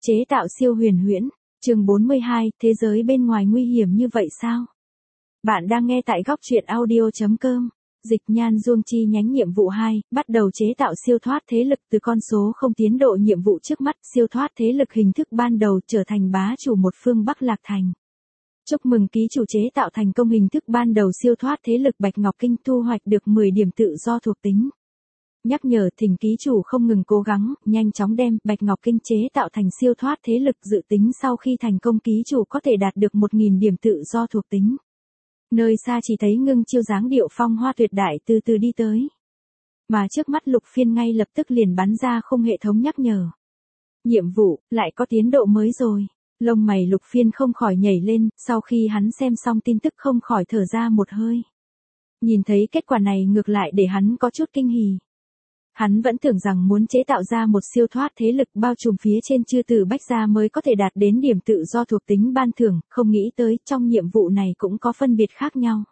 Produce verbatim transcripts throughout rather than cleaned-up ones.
Chế tạo siêu huyền huyễn, chương bốn mươi hai, thế giới bên ngoài nguy hiểm như vậy sao? Bạn đang nghe tại góc truyện audio chấm com. Dịch Nhan Duông Chi nhánh nhiệm vụ hai, bắt đầu chế tạo siêu thoát thế lực từ con số không tiến độ nhiệm vụ trước mắt, siêu thoát thế lực hình thức ban đầu trở thành bá chủ một phương Bắc Lạc Thành. Chúc mừng ký chủ chế tạo thành công hình thức ban đầu siêu thoát thế lực Bạch Ngọc Kinh, thu hoạch được mười điểm tự do thuộc tính. Nhắc nhở thỉnh ký chủ không ngừng cố gắng, nhanh chóng đem Bạch Ngọc Kinh chế tạo thành siêu thoát thế lực, dự tính sau khi thành công ký chủ có thể đạt được một nghìn điểm tự do thuộc tính. Nơi xa chỉ thấy Ngưng Chiêu dáng điệu phong hoa tuyệt đại từ từ đi tới. Mà trước mắt Lục Phiên ngay lập tức liền bắn ra khung hệ thống nhắc nhở. Nhiệm vụ, lại có tiến độ mới rồi. Lông mày Lục Phiên không khỏi nhảy lên, sau khi hắn xem xong tin tức không khỏi thở ra một hơi. Nhìn thấy kết quả này ngược lại để hắn có chút kinh hỉ. Hắn vẫn tưởng rằng muốn chế tạo ra một siêu thoát thế lực bao trùm phía trên chư tử Bách gia mới có thể đạt đến điểm tự do thuộc tính ban thưởng, không nghĩ tới trong nhiệm vụ này cũng có phân biệt khác nhau.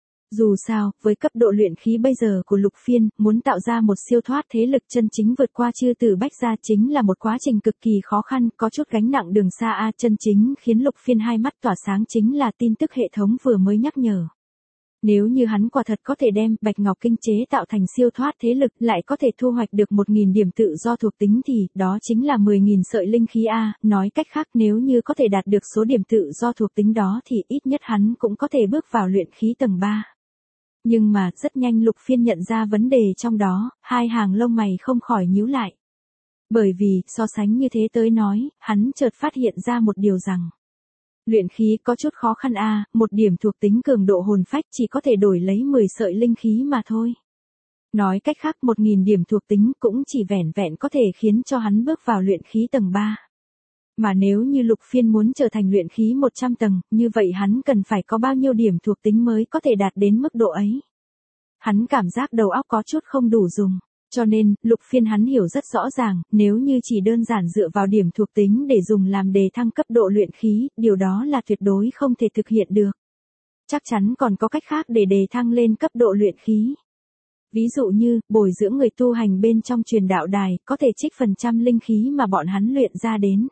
Dù sao, với cấp độ luyện khí bây giờ của Lục Phiên, muốn tạo ra một siêu thoát thế lực chân chính vượt qua chư tử Bách gia chính là một quá trình cực kỳ khó khăn, có chút gánh nặng đường xa a. Chân chính khiến Lục Phiên hai mắt tỏa sáng chính là tin tức hệ thống vừa mới nhắc nhở. Nếu như hắn quả thật có thể đem Bạch Ngọc Kinh chế tạo thành siêu thoát thế lực, lại có thể thu hoạch được một nghìn điểm tự do thuộc tính thì, đó chính là mười nghìn sợi linh khí A, nói cách khác nếu như có thể đạt được số điểm tự do thuộc tính đó thì ít nhất hắn cũng có thể bước vào luyện khí tầng ba. Nhưng mà, rất nhanh Lục Phiên nhận ra vấn đề trong đó, hai hàng lông mày không khỏi nhíu lại. Bởi vì, so sánh như thế tới nói, hắn chợt phát hiện ra một điều rằng. Luyện khí có chút khó khăn a, à, một điểm thuộc tính cường độ hồn phách chỉ có thể đổi lấy mười sợi linh khí mà thôi. Nói cách khác một nghìn điểm thuộc tính cũng chỉ vẻn vẹn có thể khiến cho hắn bước vào luyện khí tầng ba. Mà nếu như Lục Phiên muốn trở thành luyện khí một trăm tầng, như vậy hắn cần phải có bao nhiêu điểm thuộc tính mới có thể đạt đến mức độ ấy. Hắn cảm giác đầu óc có chút không đủ dùng. Cho nên, Lục Phiên hắn hiểu rất rõ ràng, nếu như chỉ đơn giản dựa vào điểm thuộc tính để dùng làm đề thăng cấp độ luyện khí, điều đó là tuyệt đối không thể thực hiện được. Chắc chắn còn có cách khác để đề thăng lên cấp độ luyện khí. Ví dụ như, bồi dưỡng người tu hành bên trong truyền đạo đài, có thể trích phần trăm linh khí mà bọn hắn luyện ra đến.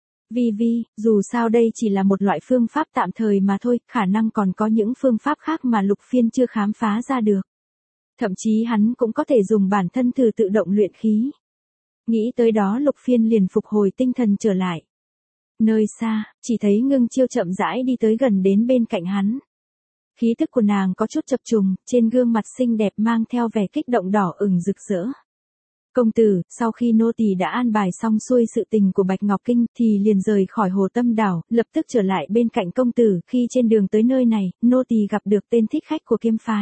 Vì vì, dù sao đây chỉ là một loại phương pháp tạm thời mà thôi, khả năng còn có những phương pháp khác mà Lục Phiên chưa khám phá ra được. Thậm chí hắn cũng có thể dùng bản thân thử tự động luyện khí. Nghĩ tới đó Lục Phiên liền phục hồi tinh thần trở lại. Nơi xa, chỉ thấy Ngưng Chiêu chậm rãi đi tới gần đến bên cạnh hắn. Khí tức của nàng có chút chập trùng, trên gương mặt xinh đẹp mang theo vẻ kích động đỏ ửng rực rỡ. Công tử, sau khi nô tỳ đã an bài xong xuôi sự tình của Bạch Ngọc Kinh thì liền rời khỏi Hồ Tâm Đảo, lập tức trở lại bên cạnh công tử. Khi trên đường tới nơi này, nô tỳ gặp được tên thích khách của kiếm phái.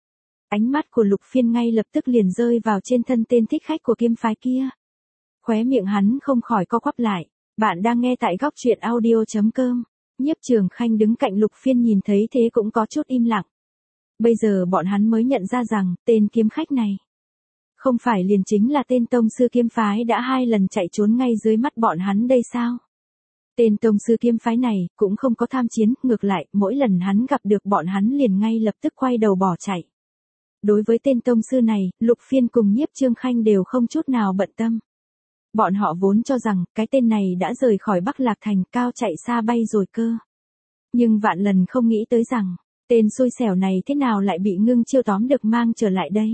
Ánh mắt của Lục Phiên ngay lập tức liền rơi vào trên thân tên thích khách của kiếm phái kia. Khóe miệng hắn không khỏi co quắp lại. Bạn đang nghe tại góc truyện audio chấm com. Nhiếp Trường Khanh đứng cạnh Lục Phiên nhìn thấy thế cũng có chút im lặng. Bây giờ bọn hắn mới nhận ra rằng, tên kiếm khách này không phải liền chính là tên tông sư kiếm phái đã hai lần chạy trốn ngay dưới mắt bọn hắn đây sao? Tên tông sư kiếm phái này cũng không có tham chiến, ngược lại, mỗi lần hắn gặp được bọn hắn liền ngay lập tức quay đầu bỏ chạy. Đối với tên tông sư này, Lục Phiên cùng Nhiếp Trương Khanh đều không chút nào bận tâm. Bọn họ vốn cho rằng, cái tên này đã rời khỏi Bắc Lạc Thành, cao chạy xa bay rồi cơ. Nhưng vạn lần không nghĩ tới rằng, tên xui xẻo này thế nào lại bị Ngưng Chiêu tóm được mang trở lại đây.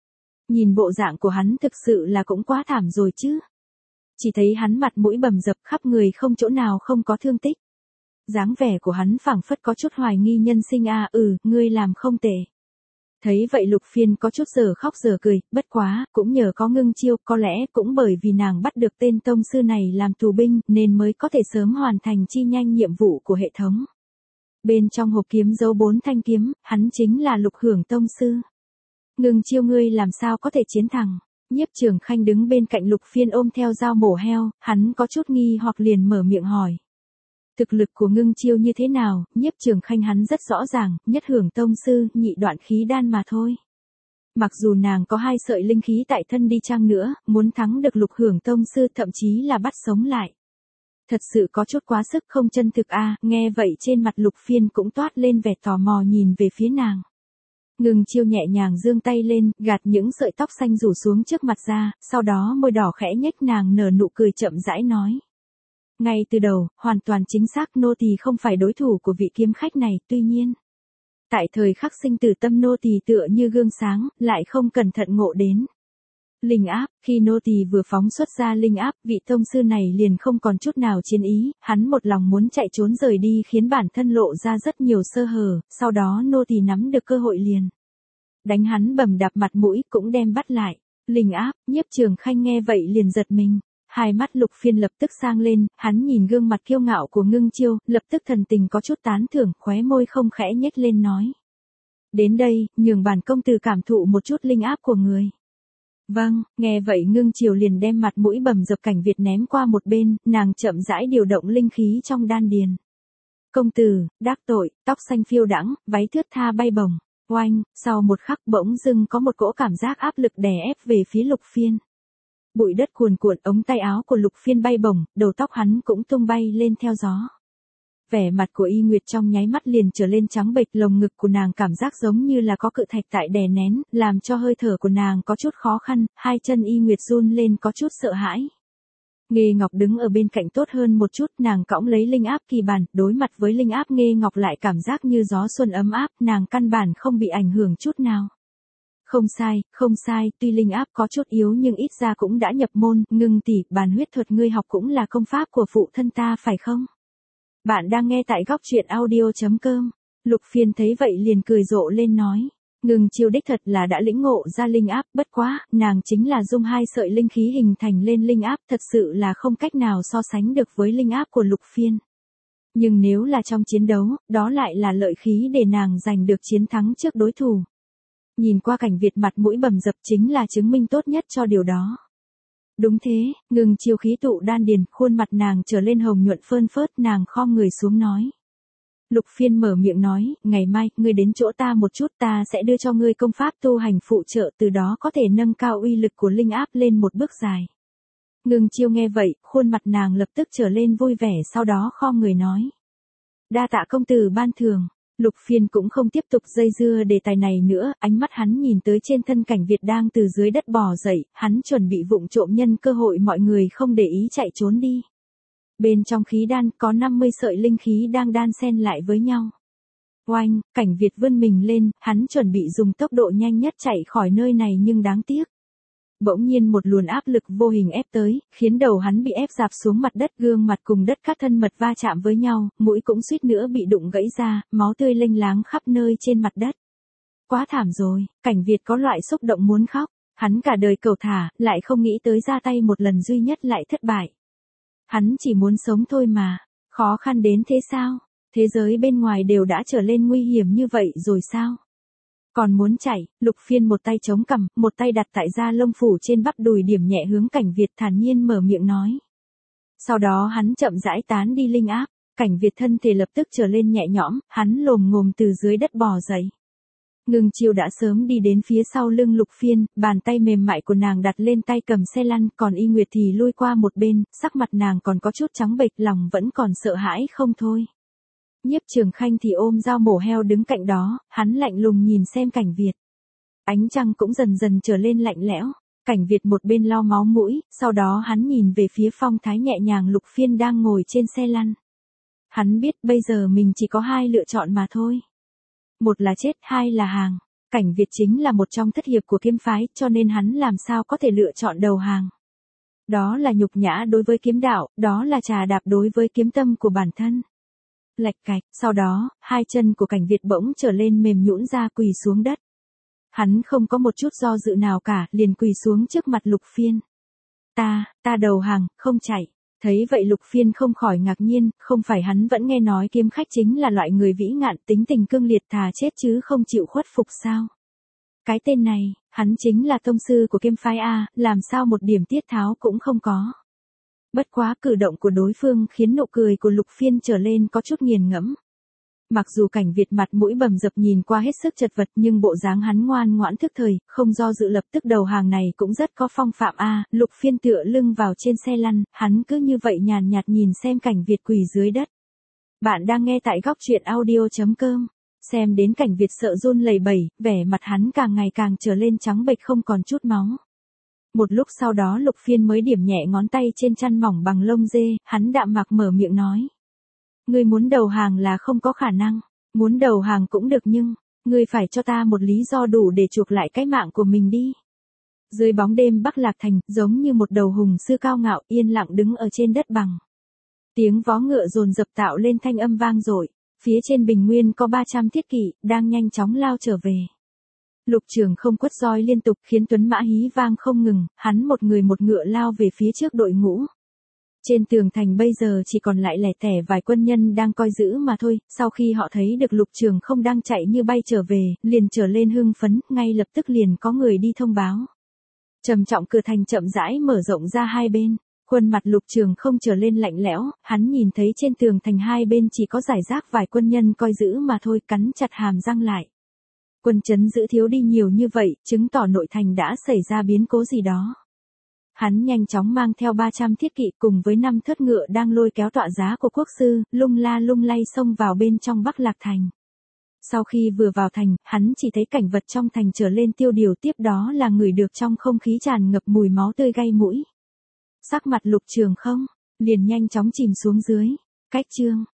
Nhìn bộ dạng của hắn thực sự là cũng quá thảm rồi chứ. Chỉ thấy hắn mặt mũi bầm dập, khắp người không chỗ nào không có thương tích. Dáng vẻ của hắn phảng phất có chút hoài nghi nhân sinh a, ừ, ngươi làm không tệ. Thấy vậy Lục Phiên có chút giờ khóc giờ cười, bất quá, cũng nhờ có Ngưng Chiêu, có lẽ cũng bởi vì nàng bắt được tên tông sư này làm tù binh, nên mới có thể sớm hoàn thành chi nhanh nhiệm vụ của hệ thống. Bên trong hộp kiếm giấu bốn thanh kiếm, hắn chính là Lục Hưởng tông sư. Ngưng Chiêu ngươi làm sao có thể chiến thắng? Nhiếp Trường Khanh đứng bên cạnh Lục Phiên ôm theo dao mổ heo, hắn có chút nghi hoặc liền mở miệng hỏi. Thực lực của Ngưng Chiêu như thế nào, Nhiếp Trường Khanh hắn rất rõ ràng, nhất hưởng tông sư, nhị đoạn khí đan mà thôi. Mặc dù nàng có hai sợi linh khí tại thân đi chăng nữa, muốn thắng được Lục Hưởng tông sư thậm chí là bắt sống lại. Thật sự có chút quá sức không chân thực a. À, nghe vậy trên mặt Lục Phiên cũng toát lên vẻ tò mò nhìn về phía nàng. Ngưng Chiêu nhẹ nhàng giương tay lên, gạt những sợi tóc xanh rủ xuống trước mặt ra, sau đó môi đỏ khẽ nhếch nàng nở nụ cười chậm rãi nói. Ngay từ đầu, hoàn toàn chính xác nô tỳ không phải đối thủ của vị kiếm khách này, tuy nhiên. Tại thời khắc sinh tử tâm nô tỳ tựa như gương sáng, lại không cẩn thận ngộ đến. Linh áp, khi nô tỳ vừa phóng xuất ra linh áp, vị tông sư này liền không còn chút nào chiến ý, hắn một lòng muốn chạy trốn rời đi khiến bản thân lộ ra rất nhiều sơ hở, sau đó nô tỳ nắm được cơ hội liền. Đánh hắn bầm đạp mặt mũi cũng đem bắt lại. Linh áp, Nhiếp Trường Khanh nghe vậy liền giật mình. Hai mắt Lục Phiên lập tức sang lên, hắn nhìn gương mặt kiêu ngạo của Ngưng Chiêu, lập tức thần tình có chút tán thưởng, khóe môi không khẽ nhếch lên nói. Đến đây, nhường bản công tử cảm thụ một chút linh áp của người. Vâng, nghe vậy Ngưng Chiêu liền đem mặt mũi bầm dập Cảnh Việt ném qua một bên, nàng chậm rãi điều động linh khí trong đan điền. Công tử, đắc tội, tóc xanh phiêu đãng, váy thướt tha bay bổng. Oanh, sau một khắc bỗng dưng có một cỗ cảm giác áp lực đè ép về phía Lục Phiên. Bụi đất cuồn cuộn, ống tay áo của Lục Phiên bay bổng, đầu tóc hắn cũng tung bay lên theo gió. Vẻ mặt của Y Nguyệt trong nháy mắt liền trở lên trắng bệch, lồng ngực của nàng cảm giác giống như là có cự thạch tại đè nén, làm cho hơi thở của nàng có chút khó khăn, hai chân Y Nguyệt run lên có chút sợ hãi. Nghê Ngọc đứng ở bên cạnh tốt hơn một chút, nàng cõng lấy linh áp kỳ bản, đối mặt với linh áp Nghê Ngọc lại cảm giác như gió xuân ấm áp, nàng căn bản không bị ảnh hưởng chút nào. Không sai, không sai, tuy linh áp có chút yếu nhưng ít ra cũng đã nhập môn, Ngưng tỷ, bàn huyết thuật ngươi học cũng là công pháp của phụ thân ta phải không? Bạn đang nghe tại góc truyện audio chấm com. Lục Phiên thấy vậy liền cười rộ lên nói. Ngưng Chiêu đích thật là đã lĩnh ngộ ra linh áp, bất quá, nàng chính là dung hai sợi linh khí hình thành lên linh áp, thật sự là không cách nào so sánh được với linh áp của Lục Phiên. Nhưng nếu là trong chiến đấu, đó lại là lợi khí để nàng giành được chiến thắng trước đối thủ. Nhìn qua Cảnh Việt mặt mũi bầm dập chính là chứng minh tốt nhất cho điều đó. Đúng thế, Ngưng Chiêu khí tụ đan điền, khuôn mặt nàng trở lên hồng nhuận phơn phớt, nàng khom người xuống nói. Lục Phiên mở miệng nói, ngày mai, ngươi đến chỗ ta một chút, ta sẽ đưa cho ngươi công pháp tu hành phụ trợ, từ đó có thể nâng cao uy lực của linh áp lên một bước dài. Ngưng Chiêu nghe vậy, khuôn mặt nàng lập tức trở lên vui vẻ, sau đó khom người nói. Đa tạ công tử ban thưởng. Lục Phiên cũng không tiếp tục dây dưa đề tài này nữa, ánh mắt hắn nhìn tới trên thân Cảnh Việt đang từ dưới đất bò dậy, hắn chuẩn bị vụng trộm nhân cơ hội mọi người không để ý chạy trốn đi. Bên trong khí đan có năm mươi sợi linh khí đang đan xen lại với nhau. Oanh, Cảnh Việt vươn mình lên, hắn chuẩn bị dùng tốc độ nhanh nhất chạy khỏi nơi này nhưng đáng tiếc. Bỗng nhiên một luồn áp lực vô hình ép tới, khiến đầu hắn bị ép dạp xuống mặt đất, gương mặt cùng đất cát thân mật va chạm với nhau, mũi cũng suýt nữa bị đụng gãy ra, máu tươi lênh láng khắp nơi trên mặt đất. Quá thảm rồi, Cảnh Việt có loại xúc động muốn khóc, hắn cả đời cầu thả, lại không nghĩ tới ra tay một lần duy nhất lại thất bại. Hắn chỉ muốn sống thôi mà, khó khăn đến thế sao? Thế giới bên ngoài đều đã trở lên nguy hiểm như vậy rồi sao? Còn muốn chạy, Lục Phiên một tay chống cằm, một tay đặt tại da lông phủ trên bắp đùi điểm nhẹ hướng Cảnh Việt thản nhiên mở miệng nói. Sau đó hắn chậm rãi tán đi linh áp, Cảnh Việt thân thể lập tức trở lên nhẹ nhõm, hắn lồm ngồm từ dưới đất bò dậy. Ngưng Chiêu đã sớm đi đến phía sau lưng Lục Phiên, bàn tay mềm mại của nàng đặt lên tay cầm xe lăn, còn Y Nguyệt thì lui qua một bên, sắc mặt nàng còn có chút trắng bệch, lòng vẫn còn sợ hãi không thôi. Nhiếp Trường Khanh thì ôm dao mổ heo đứng cạnh đó, hắn lạnh lùng nhìn xem Cảnh Việt. Ánh trăng cũng dần dần trở lên lạnh lẽo, Cảnh Việt một bên lau máu mũi, sau đó hắn nhìn về phía phong thái nhẹ nhàng Lục Phiên đang ngồi trên xe lăn. Hắn biết bây giờ mình chỉ có hai lựa chọn mà thôi. Một là chết, hai là hàng. Cảnh Việt chính là một trong thất hiệp của kiếm phái, cho nên hắn làm sao có thể lựa chọn đầu hàng. Đó là nhục nhã đối với kiếm đạo, đó là trà đạp đối với kiếm tâm của bản thân. Lạch cạch, sau đó, hai chân của Cảnh Việt bỗng trở lên mềm nhũn ra quỳ xuống đất. Hắn không có một chút do dự nào cả, liền quỳ xuống trước mặt Lục Phiên. Ta, ta đầu hàng, không chạy. Thấy vậy Lục Phiên không khỏi ngạc nhiên, không phải hắn vẫn nghe nói kiếm khách chính là loại người vĩ ngạn tính tình cương liệt thà chết chứ không chịu khuất phục sao. Cái tên này, hắn chính là tông sư của kiếm phái A, làm sao một điểm tiết tháo cũng không có. Bất quá cử động của đối phương khiến nụ cười của Lục Phiên trở lên có chút nghiền ngẫm. Mặc dù Cảnh Việt mặt mũi bầm dập nhìn qua hết sức chật vật nhưng bộ dáng hắn ngoan ngoãn thức thời, không do dự lập tức đầu hàng này cũng rất có phong phạm a. Lục Phiên tựa lưng vào trên xe lăn, hắn cứ như vậy nhàn nhạt nhìn xem Cảnh Việt quỳ dưới đất. Bạn đang nghe tại góc truyện audio chấm com. Xem đến Cảnh Việt sợ run lẩy bẩy, vẻ mặt hắn càng ngày càng trở lên trắng bệch không còn chút máu. Một lúc sau đó Lục Phiên mới điểm nhẹ ngón tay trên chăn mỏng bằng lông dê, hắn đạm mạc mở miệng nói. Ngươi muốn đầu hàng là không có khả năng, muốn đầu hàng cũng được nhưng, ngươi phải cho ta một lý do đủ để chuộc lại cái mạng của mình đi. Dưới bóng đêm Bắc Lạc Thành, giống như một đầu hùng sư cao ngạo yên lặng đứng ở trên đất bằng. Tiếng vó ngựa dồn dập tạo lên thanh âm vang dội, phía trên bình nguyên có ba trăm thiết kỵ, đang nhanh chóng lao trở về. Lục Trường không quất roi liên tục khiến tuấn mã hí vang không ngừng, hắn một người một ngựa lao về phía trước đội ngũ. Trên tường thành bây giờ chỉ còn lại lẻ tẻ vài quân nhân đang coi giữ mà thôi, sau khi họ thấy được Lục Trường không đang chạy như bay trở về, liền trở lên hưng phấn, ngay lập tức liền có người đi thông báo. Trầm trọng cửa thành chậm rãi mở rộng ra hai bên, khuôn mặt Lục Trường không trở lên lạnh lẽo, hắn nhìn thấy trên tường thành hai bên chỉ có rải rác vài quân nhân coi giữ mà thôi, cắn chặt hàm răng lại. Quân trấn giữ thiếu đi nhiều như vậy, chứng tỏ nội thành đã xảy ra biến cố gì đó. Hắn nhanh chóng mang theo ba trăm thiết kỵ cùng với năm thớt ngựa đang lôi kéo tọa giá của quốc sư, lung la lung lay xông vào bên trong Bắc Lạc Thành. Sau khi vừa vào thành, hắn chỉ thấy cảnh vật trong thành trở lên tiêu điều, tiếp đó là ngửi được trong không khí tràn ngập mùi máu tươi gây mũi. Sắc mặt Lục Trường không, liền nhanh chóng chìm xuống dưới. Cách chương